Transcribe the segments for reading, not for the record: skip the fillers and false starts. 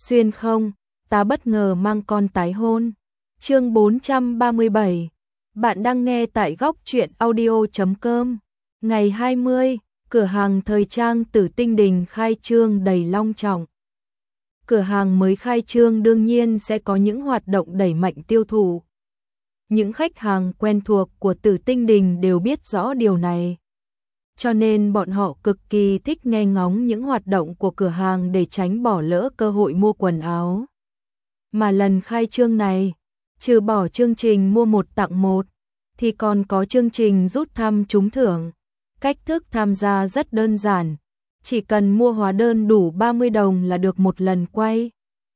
Xuyên không, ta bất ngờ mang con tái hôn. Chương 437. Bạn đang nghe tại góc truyện audio.com. Ngày 20, cửa hàng thời trang Tử Tinh Đình khai trương đầy long trọng. Cửa hàng mới khai trương đương nhiên sẽ có những hoạt động đẩy mạnh tiêu thụ. Những khách hàng quen thuộc của Tử Tinh Đình đều biết rõ điều này. Cho nên bọn họ cực kỳ thích nghe ngóng những hoạt động của cửa hàng để tránh bỏ lỡ cơ hội mua quần áo. Mà lần khai trương này, trừ bỏ chương trình mua một tặng một, thì còn có chương trình rút thăm trúng thưởng. Cách thức tham gia rất đơn giản, chỉ cần mua hóa đơn đủ 30 đồng là được một lần quay.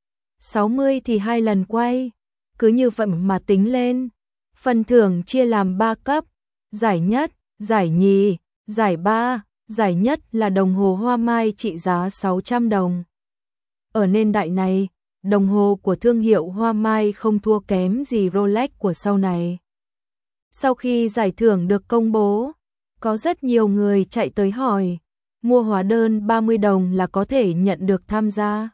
60 thì 2 lần quay, cứ như vậy mà tính lên. Phần thưởng chia làm 3 cấp, giải nhất, giải nhì, giải ba. Giải nhất là đồng hồ hoa mai trị giá 600 đồng. Ở niên đại này, đồng hồ của thương hiệu hoa mai không thua kém gì Rolex của sau này. Sau khi giải thưởng được công bố, có rất nhiều người chạy tới hỏi, mua hóa đơn 30 đồng là có thể nhận được tham gia.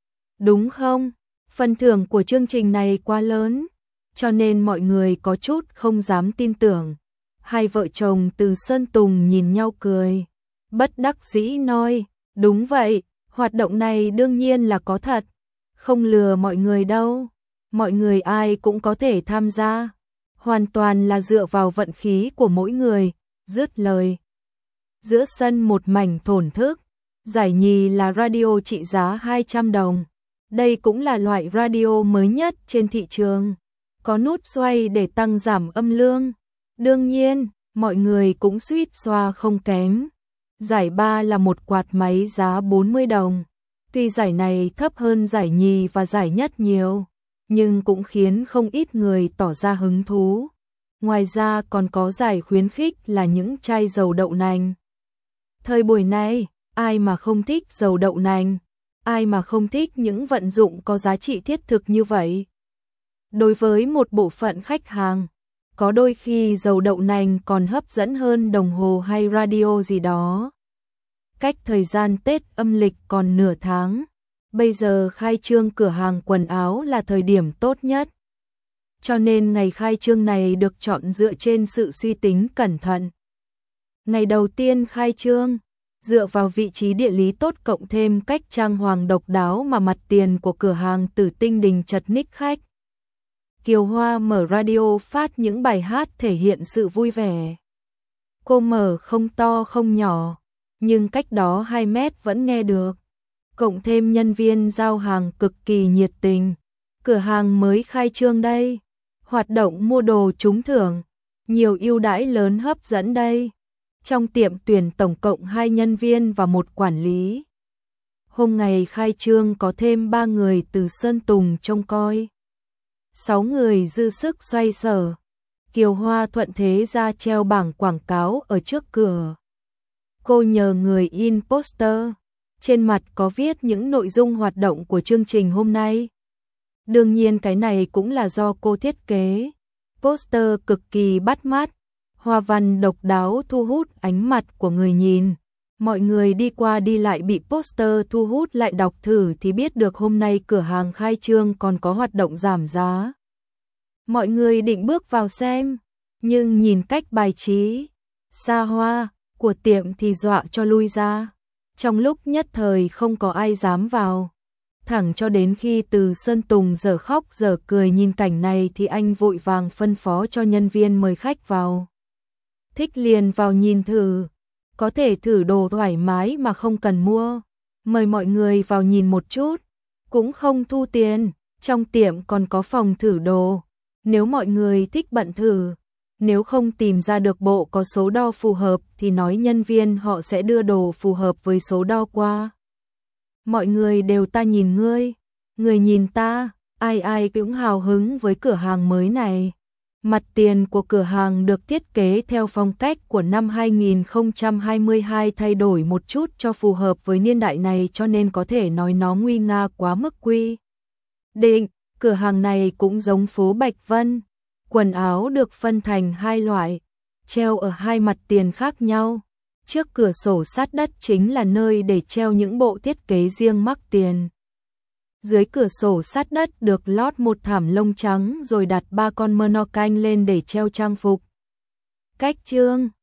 Đúng không? Phần thưởng của chương trình này quá lớn, cho nên mọi người có chút không dám tin tưởng. Hai vợ chồng từ Sơn Tùng nhìn nhau cười, bất đắc dĩ nói, đúng vậy, hoạt động này đương nhiên là có thật, không lừa mọi người đâu, mọi người ai cũng có thể tham gia, hoàn toàn là dựa vào vận khí của mỗi người. Dứt lời, giữa sân một mảnh thổn thức. Giải nhì là radio trị giá 200 đồng, đây cũng là loại radio mới nhất trên thị trường, có nút xoay để tăng giảm âm lượng. Đương nhiên, mọi người cũng suýt xoa không kém. Giải ba là một quạt máy giá 40 đồng. Tuy giải này thấp hơn giải nhì và giải nhất nhiều, nhưng cũng khiến không ít người tỏ ra hứng thú. Ngoài ra còn có giải khuyến khích là những chai dầu đậu nành. Thời buổi này, ai mà không thích dầu đậu nành, ai mà không thích những vận dụng có giá trị thiết thực như vậy. Đối với một bộ phận khách hàng, có đôi khi dầu đậu nành còn hấp dẫn hơn đồng hồ hay radio gì đó. Cách thời gian Tết âm lịch còn nửa tháng, bây giờ khai trương cửa hàng quần áo là thời điểm tốt nhất. Cho nên ngày khai trương này được chọn dựa trên sự suy tính cẩn thận. Ngày đầu tiên khai trương, dựa vào vị trí địa lý tốt cộng thêm cách trang hoàng độc đáo mà mặt tiền của cửa hàng Tử Tinh Đình chật ních khách. Kiều Hoa mở radio phát những bài hát thể hiện sự vui vẻ. Cô mở không to không nhỏ, nhưng cách đó 2 mét vẫn nghe được. Cộng thêm nhân viên giao hàng cực kỳ nhiệt tình. Cửa hàng mới khai trương đây, hoạt động mua đồ trúng thưởng, nhiều ưu đãi lớn hấp dẫn đây. Trong tiệm tuyển tổng cộng 2 nhân viên và 1 quản lý. Hôm ngày khai trương có thêm 3 người từ Sơn Tùng trông coi. 6 người dư sức xoay sở. Kiều Hoa thuận thế ra treo bảng quảng cáo ở trước cửa. Cô nhờ người in poster, trên mặt có viết những nội dung hoạt động của chương trình hôm nay. Đương nhiên cái này cũng là do cô thiết kế. Poster cực kỳ bắt mắt, hoa văn độc đáo thu hút ánh mặt của người nhìn. Mọi người đi qua đi lại bị poster thu hút lại đọc thử thì biết được hôm nay cửa hàng khai trương còn có hoạt động giảm giá. Mọi người định bước vào xem, nhưng nhìn cách bài trí, xa hoa của tiệm thì dọa cho lui ra. Trong lúc nhất thời không có ai dám vào. Thẳng cho đến khi từ Sơn Tùng giờ khóc giờ cười nhìn cảnh này thì anh vội vàng phân phó cho nhân viên mời khách vào. Thích liền vào nhìn thử, có thể thử đồ thoải mái mà không cần mua. Mời mọi người vào nhìn một chút, cũng không thu tiền, trong tiệm còn có phòng thử đồ. Nếu mọi người thích bận thử, nếu không tìm ra được bộ có số đo phù hợp thì nói nhân viên họ sẽ đưa đồ phù hợp với số đo qua. Mọi người đều ta nhìn ngươi, người nhìn ta, ai ai cũng hào hứng với cửa hàng mới này. Mặt tiền của cửa hàng được thiết kế theo phong cách của năm 2022 thay đổi một chút cho phù hợp với niên đại này cho nên có thể nói nó nguy nga quá mức quy định. Cửa hàng này cũng giống phố Bạch Vân, quần áo được phân thành 2 loại, treo ở 2 mặt tiền khác nhau. Trước cửa sổ sát đất chính là nơi để treo những bộ thiết kế riêng mắc tiền. Dưới cửa sổ sát đất được lót một thảm lông trắng rồi đặt 3 con Monocaine lên để treo trang phục. Cách chương